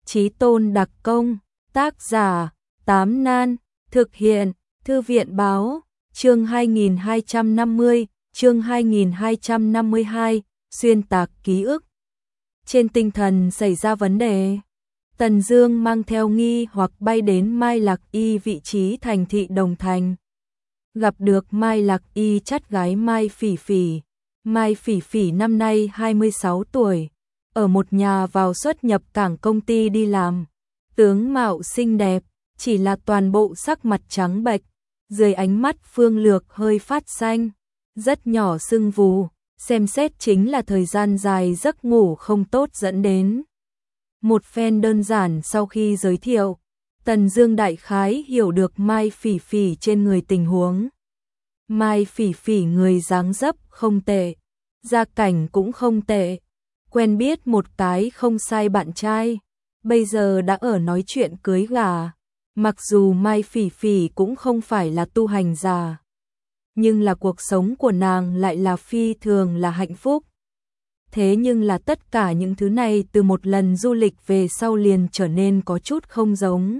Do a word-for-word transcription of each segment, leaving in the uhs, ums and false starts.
Chí Tôn đặc công, tác giả, Tám Nan, thực hiện, Thư viện báo, chương hai nghìn hai trăm năm mươi, chương hai nghìn hai trăm năm mươi hai, xuyên tạc ký ức. Trên tinh thần xảy ra vấn đề, Tần Dương mang theo nghi hoặc bay đến Mai Lạc Y vị trí thành thị Đồng Thành. Gặp được Mai Lạc Y chắt gái Mai Phỉ Phỉ. Mai Phỉ Phỉ năm nay hai mươi sáu tuổi, ở một nhà vào xuất nhập cảng công ty đi làm. Tướng mạo xinh đẹp, chỉ là toàn bộ sắc mặt trắng bệch, dưới ánh mắt phương lược hơi phát xanh, rất nhỏ sưng vù, xem xét chính là thời gian dài giấc ngủ không tốt dẫn đến. Một phen đơn giản sau khi giới thiệu, Tần Dương đại khái hiểu được Mai Phỉ Phỉ trên người tình huống. Mai Phỉ Phỉ người dáng dấp không tệ, gia cảnh cũng không tệ, quen biết một cái không sai bạn trai, bây giờ đã ở nói chuyện cưới gả. Mặc dù Mai Phỉ Phỉ cũng không phải là tu hành giả, nhưng là cuộc sống của nàng lại là phi thường là hạnh phúc. Thế nhưng là tất cả những thứ này từ một lần du lịch về sau liền trở nên có chút không giống.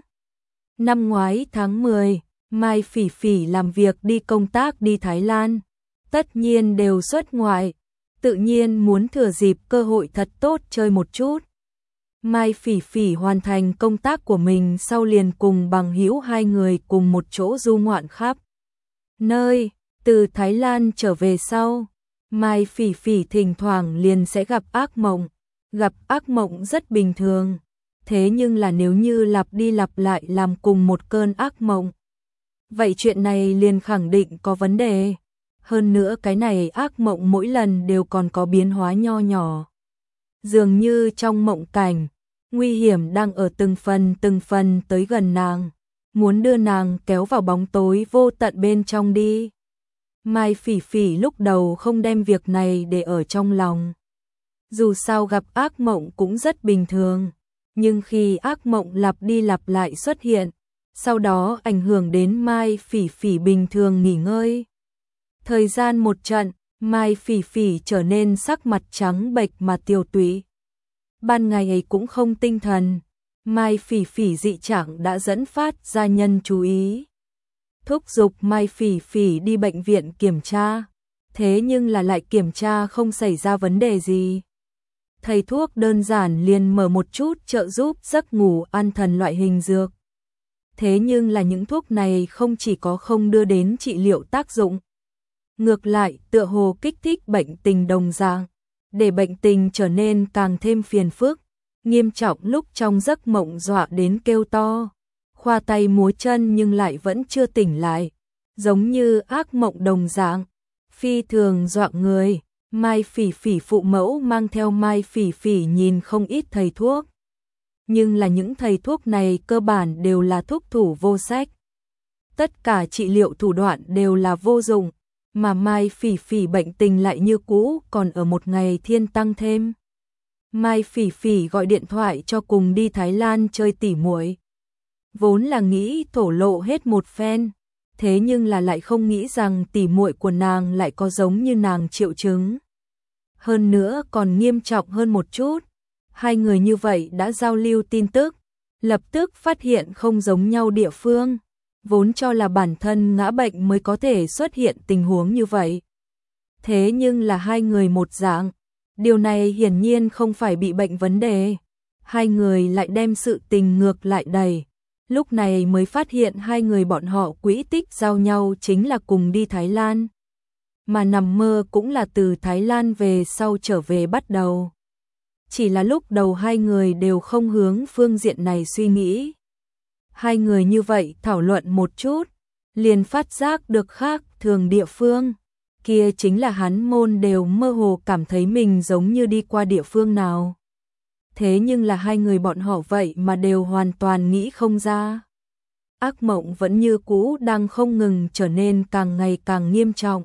Năm ngoái tháng mười, Mai Phỉ Phỉ làm việc đi công tác đi Thái Lan, tất nhiên đều xuất ngoại, tự nhiên muốn thừa dịp cơ hội thật tốt chơi một chút. Mai Phỉ Phỉ hoàn thành công tác của mình sau liền cùng bằng hữu hai người cùng một chỗ du ngoạn khắp nơi. Từ Thái Lan trở về sau, Mai Phỉ Phỉ thỉnh thoảng liền sẽ gặp ác mộng. Gặp ác mộng rất bình thường, thế nhưng là nếu như lặp đi lặp lại làm cùng một cơn ác mộng, vậy chuyện này liền khẳng định có vấn đề. Hơn nữa cái này ác mộng mỗi lần đều còn có biến hóa nho nhỏ. Dường như trong mộng cảnh, nguy hiểm đang ở từng phần từng phần tới gần nàng, muốn đưa nàng kéo vào bóng tối vô tận bên trong đi. Mai Phỉ Phỉ lúc đầu không đem việc này để ở trong lòng. Dù sao gặp ác mộng cũng rất bình thường, nhưng khi ác mộng lặp đi lặp lại xuất hiện, sau đó ảnh hưởng đến Mai Phỉ Phỉ bình thường nghỉ ngơi. Thời gian một trận, Mai Phỉ Phỉ trở nên sắc mặt trắng bệch mà tiều tụy. Ban ngày ấy cũng không tinh thần, Mai Phỉ Phỉ dị trạng đã dẫn phát gia nhân chú ý. Thúc giục Mai Phỉ Phỉ đi bệnh viện kiểm tra, thế nhưng là lại kiểm tra không xảy ra vấn đề gì. Thầy thuốc đơn giản liền mở một chút trợ giúp giấc ngủ an thần loại hình dược. Thế nhưng là những thuốc này không chỉ có không đưa đến trị liệu tác dụng, ngược lại tựa hồ kích thích bệnh tình đồng dạng, để bệnh tình trở nên càng thêm phiền phức, nghiêm trọng lúc trong giấc mộng dọa đến kêu to, khoa tay múa chân nhưng lại vẫn chưa tỉnh lại, giống như ác mộng đồng dạng, phi thường dọa người. Mai Phỉ Phỉ phụ mẫu mang theo Mai Phỉ Phỉ nhìn không ít thầy thuốc, nhưng là những thầy thuốc này cơ bản đều là thuốc thủ vô sách, tất cả trị liệu thủ đoạn đều là vô dụng. Mà Mai Phỉ Phỉ bệnh tình lại như cũ còn ở một ngày thiên tăng thêm. Mai Phỉ Phỉ gọi điện thoại cho cùng đi Thái Lan chơi tỉ muội. Vốn là nghĩ thổ lộ hết một phen, thế nhưng là lại không nghĩ rằng tỉ muội của nàng lại có giống như nàng triệu chứng. Hơn nữa còn nghiêm trọng hơn một chút, hai người như vậy đã giao lưu tin tức, lập tức phát hiện không giống nhau địa phương. Vốn cho là bản thân ngã bệnh mới có thể xuất hiện tình huống như vậy. Thế nhưng là hai người một dạng, điều này hiển nhiên không phải bị bệnh vấn đề. Hai người lại đem sự tình ngược lại đẩy. Lúc này mới phát hiện hai người bọn họ quỹ tích giao nhau chính là cùng đi Thái Lan. Mà nằm mơ cũng là từ Thái Lan về sau trở về bắt đầu. Chỉ là lúc đầu hai người đều không hướng phương diện này suy nghĩ. Hai người như vậy thảo luận một chút, liền phát giác được khác thường địa phương. Kia chính là hắn môn đều mơ hồ cảm thấy mình giống như đi qua địa phương nào. Thế nhưng là hai người bọn họ vậy mà đều hoàn toàn nghĩ không ra. Ác mộng vẫn như cũ đang không ngừng trở nên càng ngày càng nghiêm trọng.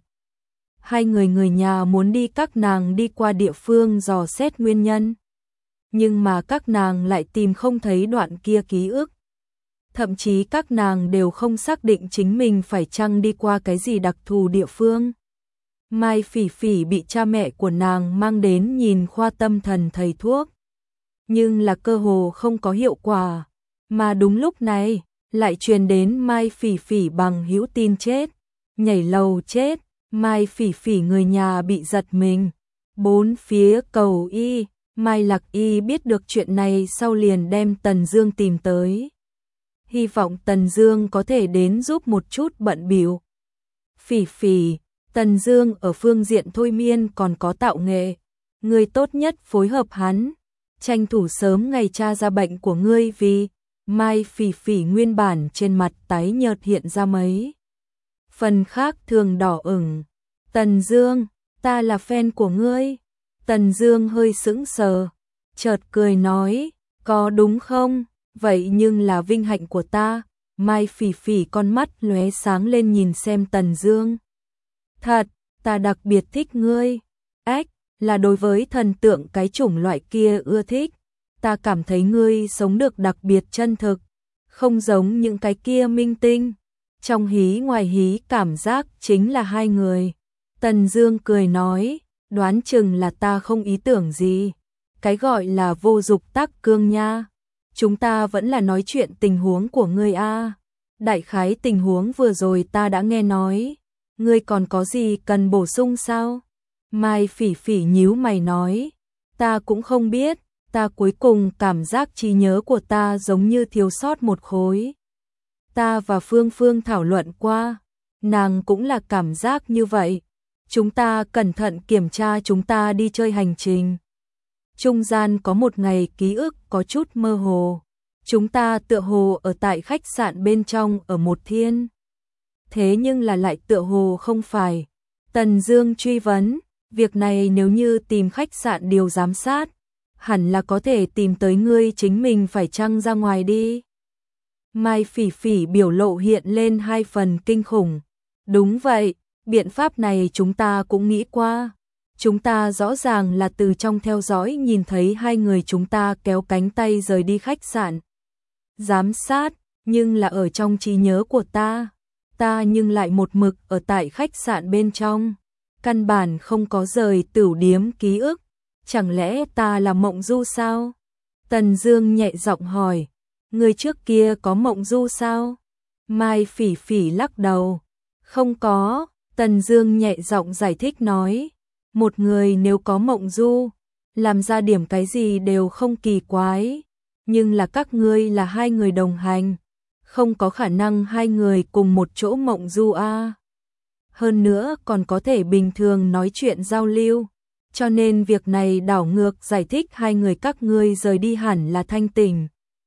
Hai người người nhà muốn đi các nàng đi qua địa phương dò xét nguyên nhân. Nhưng mà các nàng lại tìm không thấy đoạn kia ký ức. Thậm chí các nàng đều không xác định chính mình phải chăng đi qua cái gì đặc thù địa phương. Mai Phỉ Phỉ bị cha mẹ của nàng mang đến nhìn khoa tâm thần thầy thuốc. nhưng là cơ hồ không có hiệu quả. Mà đúng lúc này, lại truyền đến Mai Phỉ Phỉ bằng hữu tin chết, nhảy lầu chết, Mai Phỉ Phỉ người nhà bị giật mình. Bốn phía cầu y, Mai Lạc Y biết được chuyện này sau liền đem Tần Dương tìm tới. Hy vọng Tần Dương có thể đến giúp một chút bận bịu. Phỉ Phỉ, Tần Dương ở phương diện thôi miên còn có tạo nghệ, ngươi tốt nhất phối hợp hắn, tranh thủ sớm ngày tra ra bệnh của ngươi. Vì Mai Phỉ Phỉ nguyên bản trên mặt tái nhợt hiện ra mấy phần khác thường đỏ ửng. Tần Dương, ta là fan của ngươi. Tần Dương hơi sững sờ, chợt cười nói, có đúng không? Vậy nhưng là vinh hạnh của ta. Mai Phỉ Phỉ con mắt lóe sáng lên nhìn xem Tần Dương. Thật, ta đặc biệt thích ngươi. Ách, là đối với thần tượng cái chủng loại kia ưa thích. Ta cảm thấy ngươi sống được đặc biệt chân thực, không giống những cái kia minh tinh. Trong hí ngoài hí cảm giác chính là hai người. Tần Dương cười nói, đoán chừng là ta không ý tưởng gì. Cái gọi là vô dục tác cương nha. Chúng ta vẫn là nói chuyện tình huống của ngươi a. Đại khái tình huống vừa rồi ta đã nghe nói. Ngươi còn có gì cần bổ sung sao? Mai Phỉ Phỉ nhíu mày nói, ta cũng không biết, ta cuối cùng cảm giác trí nhớ của ta giống như thiếu sót một khối. Ta và Phương Phương thảo luận qua, nàng cũng là cảm giác như vậy. Chúng ta cẩn thận kiểm tra chúng ta đi chơi hành trình. Trung gian có một ngày ký ức có chút mơ hồ. Chúng ta tựa hồ ở tại khách sạn bên trong ở một thiên. Thế nhưng là lại tựa hồ không phải. Tần Dương truy vấn, việc này nếu như tìm khách sạn điều giám sát, hẳn là có thể tìm tới ngươi chính mình phải chăng ra ngoài đi. Mai Phỉ Phỉ biểu lộ hiện lên hai phần kinh khủng. Đúng vậy, biện pháp này chúng ta cũng nghĩ qua. Chúng ta rõ ràng là từ trong theo dõi nhìn thấy hai người chúng ta kéo cánh tay rời đi khách sạn. Giám sát, nhưng là ở trong trí nhớ của ta. Ta nhưng lại một mực ở tại khách sạn bên trong. Căn bản không có rời tửu điếm ký ức. Chẳng lẽ ta là mộng du sao? Tần Dương nhẹ giọng hỏi. Người trước kia có mộng du sao? Mai Phỉ Phỉ lắc đầu. Không có. Tần Dương nhẹ giọng giải thích nói. Một người nếu có mộng du, làm ra điểm cái gì đều không kỳ quái. Nhưng là các ngươi là hai người đồng hành, không có khả năng hai người cùng một chỗ mộng du a. Hơn nữa còn có thể bình thường nói chuyện giao lưu, cho nên việc này đảo ngược giải thích hai người các ngươi rời đi hẳn là thanh tỉnh,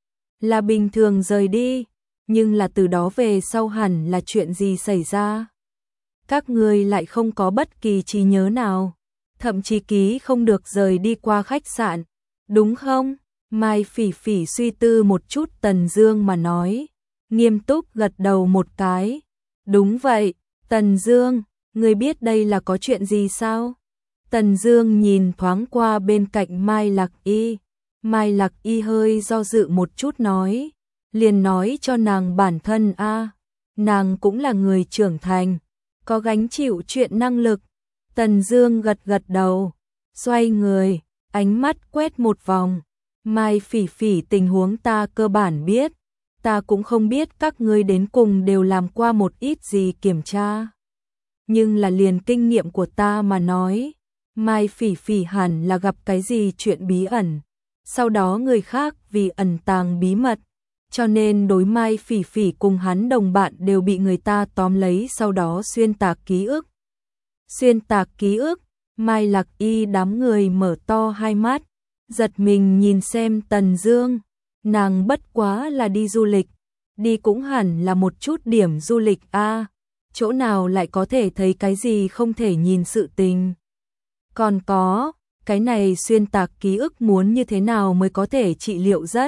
là bình thường rời đi, nhưng là từ đó về sau hẳn là chuyện gì xảy ra. Các ngươi lại không có bất kỳ trí nhớ nào, thậm chí ký không được rời đi qua khách sạn, đúng không? Mai Phỉ Phỉ suy tư một chút Tần Dương mà nói, nghiêm túc gật đầu một cái. Đúng vậy, Tần Dương, ngươi biết đây là có chuyện gì sao? Tần Dương nhìn thoáng qua bên cạnh Mai Lạc Y. Mai Lạc Y hơi do dự một chút nói, liền nói cho nàng bản thân a, nàng cũng là người trưởng thành, có gánh chịu chuyện năng lực. Tần Dương gật gật đầu, xoay người, ánh mắt quét một vòng. Mai Phỉ Phỉ tình huống ta cơ bản biết, ta cũng không biết các ngươi đến cùng đều làm qua một ít gì kiểm tra. Nhưng là liền kinh nghiệm của ta mà nói, Mai Phỉ Phỉ hẳn là gặp cái gì chuyện bí ẩn. Sau đó người khác vì ẩn tàng bí mật, cho nên đối Mai Phỉ Phỉ cùng hắn đồng bạn đều bị người ta tóm lấy sau đó xuyên tạc ký ức. Xuyên tạc ký ức, Mai Lạc Y đám người mở to hai mắt, giật mình nhìn xem Tần Dương. Nàng bất quá là đi du lịch, đi cũng hẳn là một chút điểm du lịch a, chỗ nào lại có thể thấy cái gì không thể nhìn sự tình. Còn có, cái này xuyên tạc ký ức muốn như thế nào mới có thể trị liệu rất?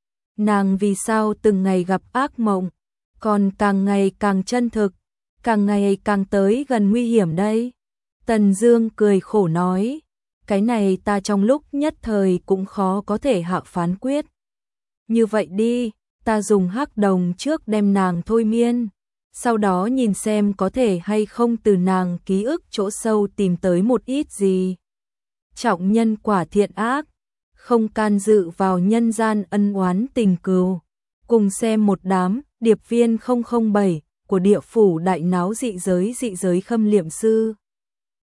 Nàng vì sao từng ngày gặp ác mộng, còn càng ngày càng chân thực, càng ngày càng tới gần nguy hiểm đây? Tần Dương cười khổ nói, cái này ta trong lúc nhất thời cũng khó có thể hạ phán quyết. Như vậy đi, ta dùng hắc đồng trước đem nàng thôi miên, sau đó nhìn xem có thể hay không từ nàng ký ức chỗ sâu tìm tới một ít gì. Trọng nhân quả thiện ác, không can dự vào nhân gian ân oán tình cừu. Cùng xem một đám điệp viên không không bảy của địa phủ đại náo dị giới dị giới khâm liệm sư.